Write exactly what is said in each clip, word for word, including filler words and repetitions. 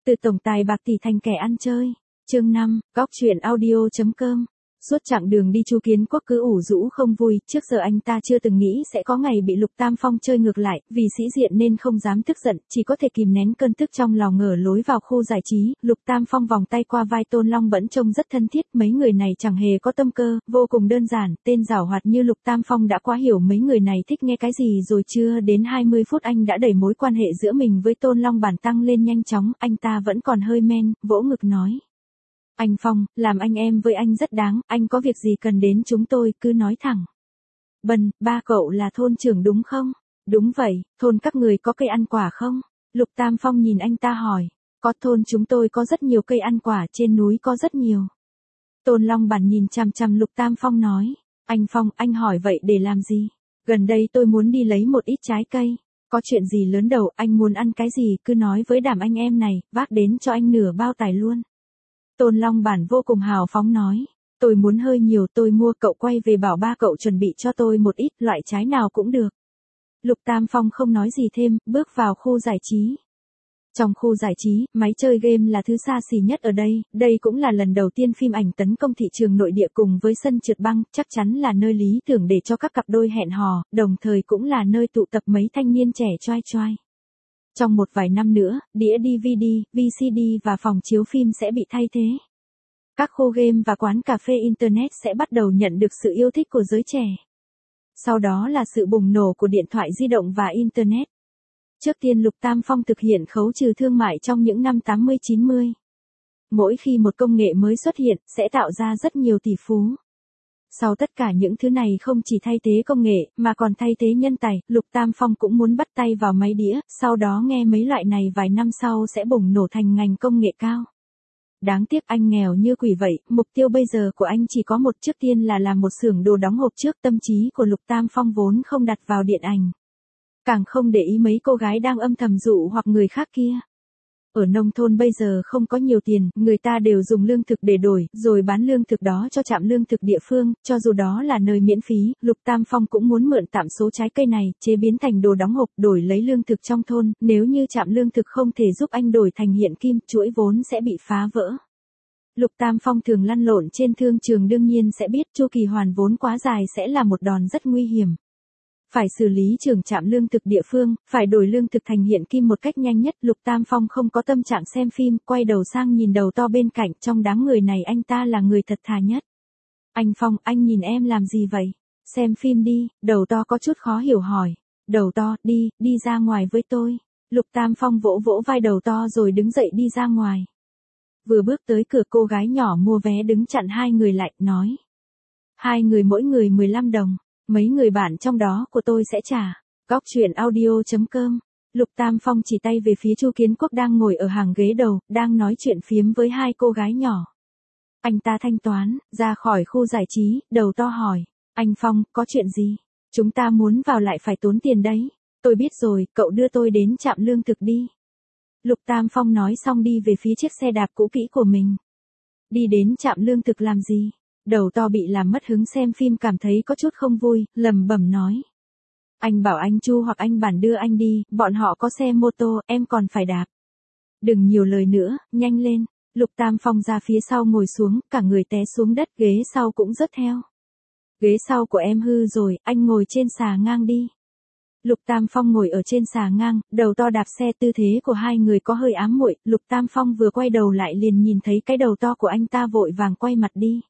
Từ tổng tài bạc tỷ thành kẻ ăn chơi. Chương năm, góc truyện audio chấm com. Suốt chặng đường đi Chu Kiến Quốc cứ ủ rũ không vui, trước giờ anh ta chưa từng nghĩ sẽ có ngày bị Lục Tam Phong chơi ngược lại, vì sĩ diện nên không dám tức giận, chỉ có thể kìm nén cơn tức trong lòng ngửa lối vào khu giải trí. Lục Tam Phong vòng tay qua vai Tôn Long vẫn trông rất thân thiết, mấy người này chẳng hề có tâm cơ, vô cùng đơn giản, tên giảo hoạt như Lục Tam Phong đã quá hiểu mấy người này thích nghe cái gì rồi. Chưa đến hai mươi phút anh đã đẩy mối quan hệ giữa mình với Tôn Long bản tăng lên nhanh chóng, anh ta vẫn còn hơi men, vỗ ngực nói. Anh Phong, làm anh em với anh rất đáng, anh có việc gì cần đến chúng tôi, cứ nói thẳng. Bần, ba cậu là thôn trưởng đúng không? Đúng vậy, thôn các người có cây ăn quả không? Lục Tam Phong nhìn anh ta hỏi. Có, thôn chúng tôi có rất nhiều cây ăn quả, trên núi có rất nhiều. Tôn Long bản nhìn chằm chằm Lục Tam Phong nói. Anh Phong, anh hỏi vậy để làm gì? Gần đây tôi muốn đi lấy một ít trái cây. Có chuyện gì lớn đầu, anh muốn ăn cái gì, cứ nói với đám anh em này, vác đến cho anh nửa bao tải luôn. Tôn Long bản vô cùng hào phóng nói, tôi muốn hơi nhiều, tôi mua, cậu quay về bảo ba cậu chuẩn bị cho tôi một ít, loại trái nào cũng được. Lục Tam Phong không nói gì thêm, bước vào khu giải trí. Trong khu giải trí, máy chơi game là thứ xa xỉ nhất ở đây, đây cũng là lần đầu tiên phim ảnh tấn công thị trường nội địa cùng với sân trượt băng, chắc chắn là nơi lý tưởng để cho các cặp đôi hẹn hò, đồng thời cũng là nơi tụ tập mấy thanh niên trẻ choai choai. Trong một vài năm nữa, đĩa đê vê đê, vê xê đê và phòng chiếu phim sẽ bị thay thế. Các khu game và quán cà phê Internet sẽ bắt đầu nhận được sự yêu thích của giới trẻ. Sau đó là sự bùng nổ của điện thoại di động và Internet. Trước tiên Lục Tam Phong thực hiện khấu trừ thương mại trong những năm tám mươi chín mươi. Mỗi khi một công nghệ mới xuất hiện, sẽ tạo ra rất nhiều tỷ phú. Sau tất cả những thứ này không chỉ thay thế công nghệ, mà còn thay thế nhân tài, Lục Tam Phong cũng muốn bắt tay vào máy đĩa, sau đó nghe mấy loại này vài năm sau sẽ bùng nổ thành ngành công nghệ cao. Đáng tiếc anh nghèo như quỷ vậy, mục tiêu bây giờ của anh chỉ có một, trước tiên là làm một xưởng đồ đóng hộp trước. Tâm trí của Lục Tam Phong vốn không đặt vào điện ảnh. Càng không để ý mấy cô gái đang âm thầm dụ hoặc người khác kia. Ở nông thôn bây giờ không có nhiều tiền, người ta đều dùng lương thực để đổi, rồi bán lương thực đó cho trạm lương thực địa phương, cho dù đó là nơi miễn phí, Lục Tam Phong cũng muốn mượn tạm số trái cây này, chế biến thành đồ đóng hộp, đổi lấy lương thực trong thôn, nếu như trạm lương thực không thể giúp anh đổi thành hiện kim, chuỗi vốn sẽ bị phá vỡ. Lục Tam Phong thường lăn lộn trên thương trường đương nhiên sẽ biết chu kỳ hoàn vốn quá dài sẽ là một đòn rất nguy hiểm. Phải xử lý trưởng trạm lương thực địa phương, phải đổi lương thực thành hiện kim một cách nhanh nhất. Lục Tam Phong không có tâm trạng xem phim, quay đầu sang nhìn đầu to bên cạnh, trong đám người này anh ta là người thật thà nhất. Anh Phong, anh nhìn em làm gì vậy? Xem phim đi, đầu to có chút khó hiểu hỏi. Đầu to, đi, đi ra ngoài với tôi. Lục Tam Phong vỗ vỗ vai đầu to rồi đứng dậy đi ra ngoài. Vừa bước tới cửa, cô gái nhỏ mua vé đứng chặn hai người lại, nói. Hai người mỗi người mười lăm đồng. Mấy người bạn trong đó của tôi sẽ trả. Góc truyện audio chấm com. Lục Tam Phong chỉ tay về phía Chu Kiến Quốc đang ngồi ở hàng ghế đầu, đang nói chuyện phiếm với hai cô gái nhỏ. Anh ta thanh toán, ra khỏi khu giải trí, đầu to hỏi. Anh Phong, có chuyện gì? Chúng ta muốn vào lại phải tốn tiền đấy. Tôi biết rồi, cậu đưa tôi đến trạm lương thực đi. Lục Tam Phong nói xong đi về phía chiếc xe đạp cũ kỹ của mình. Đi đến trạm lương thực làm gì? Đầu to bị làm mất hứng xem phim cảm thấy có chút không vui, lẩm bẩm nói. Anh bảo anh Chu hoặc anh Bản đưa anh đi, bọn họ có xe mô tô, em còn phải đạp. Đừng nhiều lời nữa, nhanh lên. Lục Tam Phong ra phía sau ngồi xuống, cả người té xuống đất, ghế sau cũng rớt theo. Ghế sau của em hư rồi, anh ngồi trên xà ngang đi. Lục Tam Phong ngồi ở trên xà ngang, đầu to đạp xe, tư thế của hai người có hơi ám muội. Lục Tam Phong vừa quay đầu lại liền nhìn thấy cái đầu to của anh ta vội vàng quay mặt đi.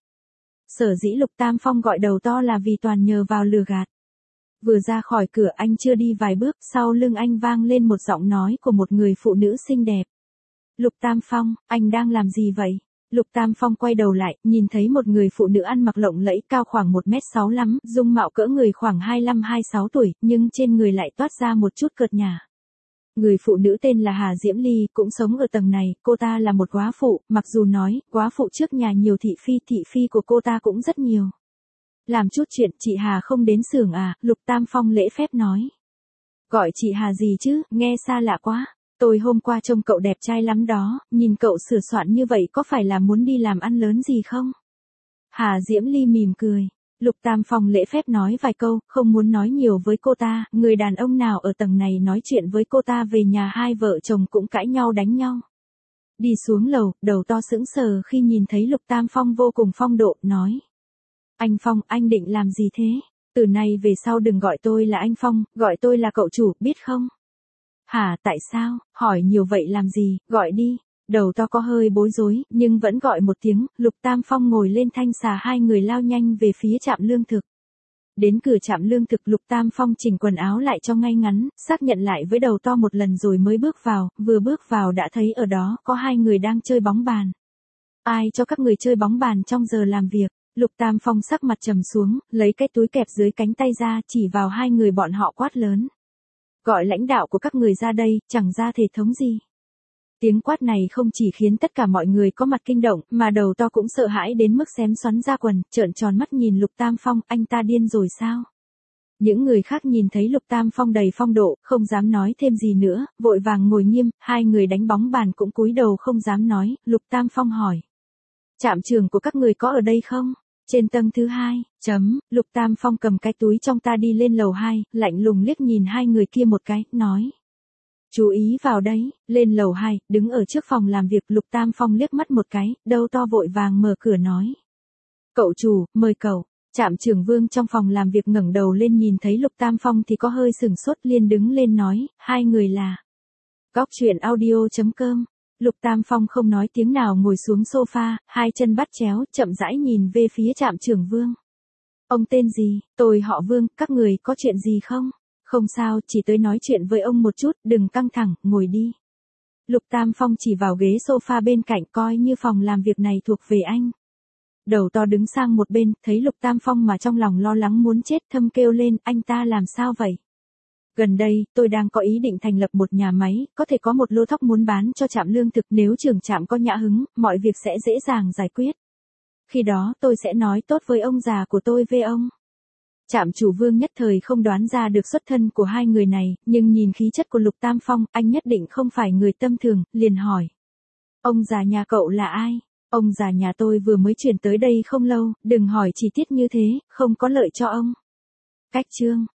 Sở dĩ Lục Tam Phong gọi đầu to là vì toàn nhờ vào lừa gạt. Vừa ra khỏi cửa anh chưa đi vài bước, sau lưng anh vang lên một giọng nói của một người phụ nữ xinh đẹp. Lục Tam Phong, anh đang làm gì vậy? Lục Tam Phong quay đầu lại, nhìn thấy một người phụ nữ ăn mặc lộng lẫy, cao khoảng một mét sáu lăm, dung mạo cỡ người khoảng hai mươi lăm hai mươi sáu tuổi, nhưng trên người lại toát ra một chút cợt nhả. Người phụ nữ tên là Hà Diễm Ly, cũng sống ở tầng này, cô ta là một góa phụ, mặc dù nói, góa phụ trước nhà nhiều thị phi, thị phi của cô ta cũng rất nhiều. Làm chút chuyện, chị Hà không đến xưởng à, Lục Tam Phong lễ phép nói. Gọi chị Hà gì chứ, nghe xa lạ quá, tôi hôm qua trông cậu đẹp trai lắm đó, nhìn cậu sửa soạn như vậy có phải là muốn đi làm ăn lớn gì không? Hà Diễm Ly mỉm cười. Lục Tam Phong lễ phép nói vài câu, không muốn nói nhiều với cô ta, người đàn ông nào ở tầng này nói chuyện với cô ta về nhà hai vợ chồng cũng cãi nhau đánh nhau. Đi xuống lầu, đầu to sững sờ khi nhìn thấy Lục Tam Phong vô cùng phong độ, nói. Anh Phong, anh định làm gì thế? Từ nay về sau đừng gọi tôi là anh Phong, gọi tôi là cậu chủ, biết không? Hả, tại sao? Hỏi nhiều vậy làm gì, gọi đi. Đầu to có hơi bối rối, nhưng vẫn gọi một tiếng, Lục Tam Phong ngồi lên thanh xà, hai người lao nhanh về phía trạm lương thực. Đến cửa trạm lương thực, Lục Tam Phong chỉnh quần áo lại cho ngay ngắn, xác nhận lại với đầu to một lần rồi mới bước vào, vừa bước vào đã thấy ở đó có hai người đang chơi bóng bàn. Ai cho các người chơi bóng bàn trong giờ làm việc? Lục Tam Phong sắc mặt trầm xuống, lấy cái túi kẹp dưới cánh tay ra, chỉ vào hai người bọn họ quát lớn. Gọi lãnh đạo của các người ra đây, chẳng ra thể thống gì. Tiếng quát này không chỉ khiến tất cả mọi người có mặt kinh động, mà đầu to cũng sợ hãi đến mức xém xoắn ra quần, trợn tròn mắt nhìn Lục Tam Phong, anh ta điên rồi sao? Những người khác nhìn thấy Lục Tam Phong đầy phong độ, không dám nói thêm gì nữa, vội vàng ngồi nghiêm, hai người đánh bóng bàn cũng cúi đầu không dám nói. Lục Tam Phong hỏi. Trạm trưởng của các người có ở đây không? Trên tầng thứ hai, chấm, Lục Tam Phong cầm cái túi trong ta đi lên lầu hai, lạnh lùng liếc nhìn hai người kia một cái, nói. Chú ý vào đấy, lên lầu hai, đứng ở trước phòng làm việc, Lục Tam Phong liếc mắt một cái, đầu to vội vàng mở cửa nói. Cậu chủ, mời cậu. Trạm trưởng Vương trong phòng làm việc ngẩng đầu lên nhìn thấy Lục Tam Phong thì có hơi sửng sốt, liền đứng lên nói, hai người là. Góc truyện audio chấm com. Lục Tam Phong không nói tiếng nào ngồi xuống sofa, hai chân bắt chéo, chậm rãi nhìn về phía trạm trưởng Vương. Ông tên gì? Tôi họ Vương, các người có chuyện gì không? Không sao, chỉ tới nói chuyện với ông một chút, đừng căng thẳng, ngồi đi. Lục Tam Phong chỉ vào ghế sofa bên cạnh, coi như phòng làm việc này thuộc về anh. Đầu to đứng sang một bên, thấy Lục Tam Phong mà trong lòng lo lắng muốn chết, thâm kêu lên, anh ta làm sao vậy? Gần đây, tôi đang có ý định thành lập một nhà máy, có thể có một lô thóc muốn bán cho trạm lương thực, nếu trưởng trạm có nhã hứng, mọi việc sẽ dễ dàng giải quyết. Khi đó tôi sẽ nói tốt với ông già của tôi về ông. Trạm chủ Vương nhất thời không đoán ra được xuất thân của hai người này, nhưng nhìn khí chất của Lục Tam Phong, anh nhất định không phải người tâm thường, liền hỏi. Ông già nhà cậu là ai? Ông già nhà tôi vừa mới chuyển tới đây không lâu, đừng hỏi chi tiết như thế, không có lợi cho ông. Cách chương.